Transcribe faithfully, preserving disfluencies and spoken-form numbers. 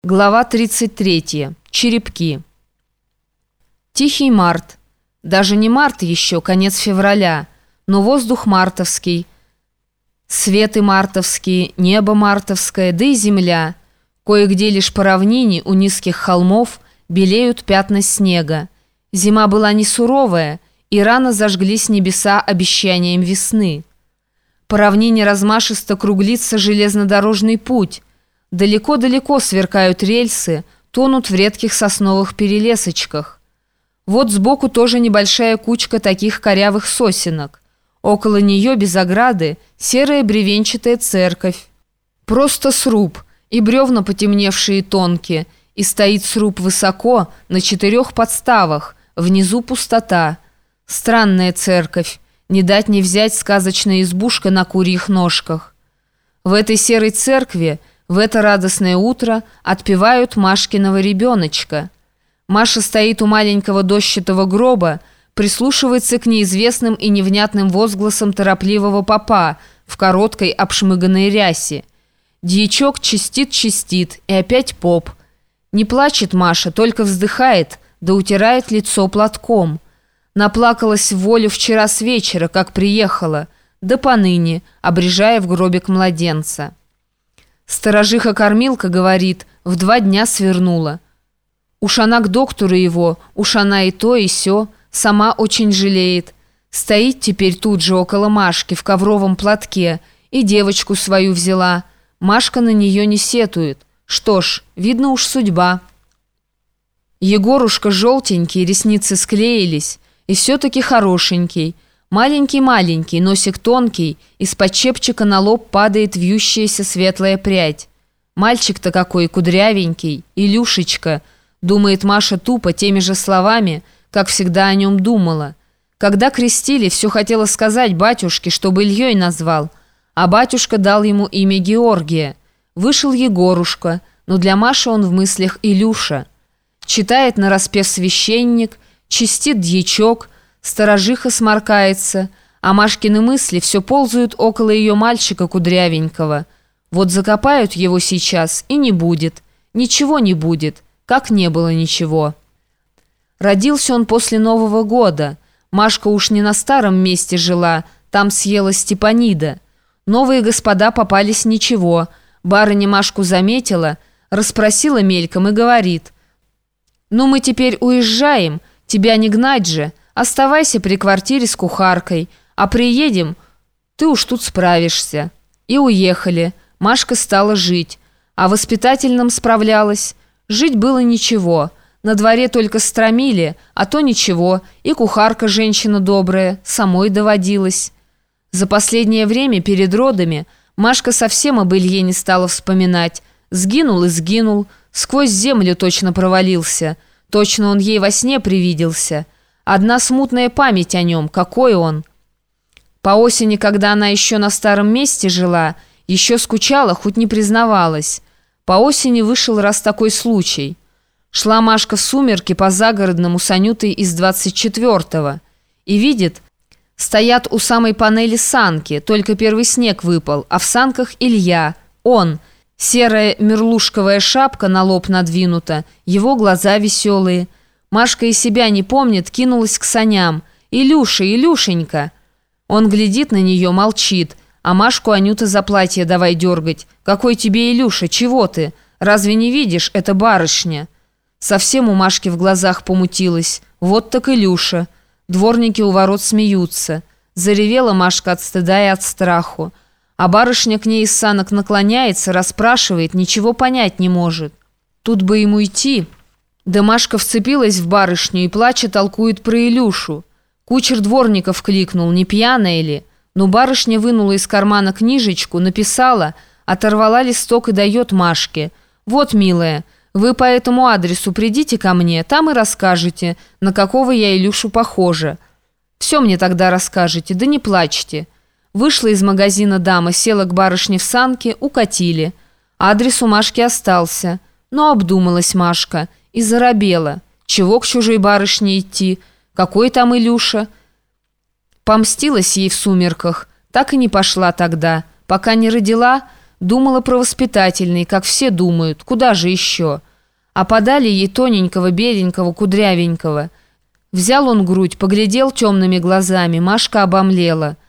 Глава тридцать третья. Черепки. Тихий март. Даже не март еще, конец февраля, но воздух мартовский, светы мартовские, небо мартовское, да и земля. Кое-где лишь по равнине у низких холмов белеют пятна снега. Зима была не суровая, и рано зажглись небеса обещанием весны. По равнине размашисто круглится железнодорожный путь. Далеко-далеко сверкают рельсы, тонут в редких сосновых перелесочках. Вот сбоку тоже небольшая кучка таких корявых сосенок. Около нее, без ограды, серая бревенчатая церковь. Просто сруб, и бревна потемневшие тонкие, и стоит сруб высоко, на четырех подставах, внизу пустота. Странная церковь, не дать не взять сказочная избушка на курьих ножках. В этой серой церкви в это радостное утро отпевают Машкиного ребеночка. Маша стоит у маленького дощатого гроба, прислушивается к неизвестным и невнятным возгласам торопливого попа в короткой обшмыганной рясе. Дьячок чистит-чистит, и опять поп. Не плачет Маша, только вздыхает, да утирает лицо платком. Наплакалась в волю вчера с вечера, как приехала, да поныне, обрежая в гробик младенца. Сторожиха-кормилка говорит, в два дня свернула. Уж она к доктору его, уж она и то, и сё, сама очень жалеет. Стоит теперь тут же около Машки в ковровом платке, и девочку свою взяла. Машка на нее не сетует. Что ж, видно уж судьба. Егорушка желтенький, ресницы склеились, и все-таки хорошенький. Маленький-маленький, носик тонкий, из-под чепчика на лоб падает вьющаяся светлая прядь. Мальчик-то какой кудрявенький, Илюшечка, думает Маша тупо теми же словами, как всегда о нем думала. Когда крестили, все хотела сказать батюшке, чтобы Ильей назвал, а батюшка дал ему имя Георгия. Вышел Егорушка, но для Маши он в мыслях Илюша. Читает нараспев священник, чистит дьячок, сторожиха сморкается, а Машкины мысли все ползают около ее мальчика кудрявенького. Вот закопают его сейчас, и не будет. Ничего не будет, как не было ничего. Родился он после Нового года. Машка уж не на старом месте жила, там съела Степанида. Новые господа попались ничего. Барыня Машку заметила, расспросила мельком и говорит: «Ну мы теперь уезжаем, тебя не гнать же. Оставайся при квартире с кухаркой, а приедем, ты уж тут справишься». И уехали. Машка стала жить, а воспитательным справлялась. Жить было ничего, на дворе только стромили, а то ничего, и кухарка женщина добрая, самой доводилась. За последнее время перед родами Машка совсем об Илье не стала вспоминать. Сгинул и сгинул, сквозь землю точно провалился, точно он ей во сне привиделся. Одна смутная память о нем, какой он. По осени, когда она еще на старом месте жила, еще скучала, хоть не признавалась. По осени вышел раз такой случай. Шла Машка в сумерки по загородному с Анютой из двадцать четвёртого и видит, стоят у самой панели санки, только первый снег выпал, а в санках Илья, он, серая мерлушковая шапка на лоб надвинута, его глаза веселые. Машка и себя не помнит, кинулась к саням. «Илюша, Илюшенька!» Он глядит на нее, молчит, а Машку Анюта за платье давай дергать. «Какой тебе Илюша, чего ты? Разве не видишь, это барышня?» Совсем у Машки в глазах помутилась. Вот так Илюша. Дворники у ворот смеются. Заревела Машка от стыда и от страху. А барышня к ней из санок наклоняется, расспрашивает, ничего понять не может. Тут бы ему идти. Да Машка вцепилась в барышню и, плача, толкует про Илюшу. Кучер дворников кликнул, не пьяная ли? Но барышня вынула из кармана книжечку, написала, оторвала листок и дает Машке. «Вот, милая, вы по этому адресу придите ко мне, там и расскажете, на какого я Илюшу похожа. Все мне тогда расскажете, да не плачьте». Вышла из магазина дама, села к барышне в санки, укатили. Адрес у Машки остался, но обдумалась Машка и заробела. Чего к чужой барышне идти? Какой там Илюша? Помстилась ей в сумерках. Так и не пошла тогда. Пока не родила, Думала про воспитательный, как все думают, куда же еще? А подали ей тоненького, беленького, кудрявенького. Взял он грудь, поглядел темными глазами, Машка обомлела.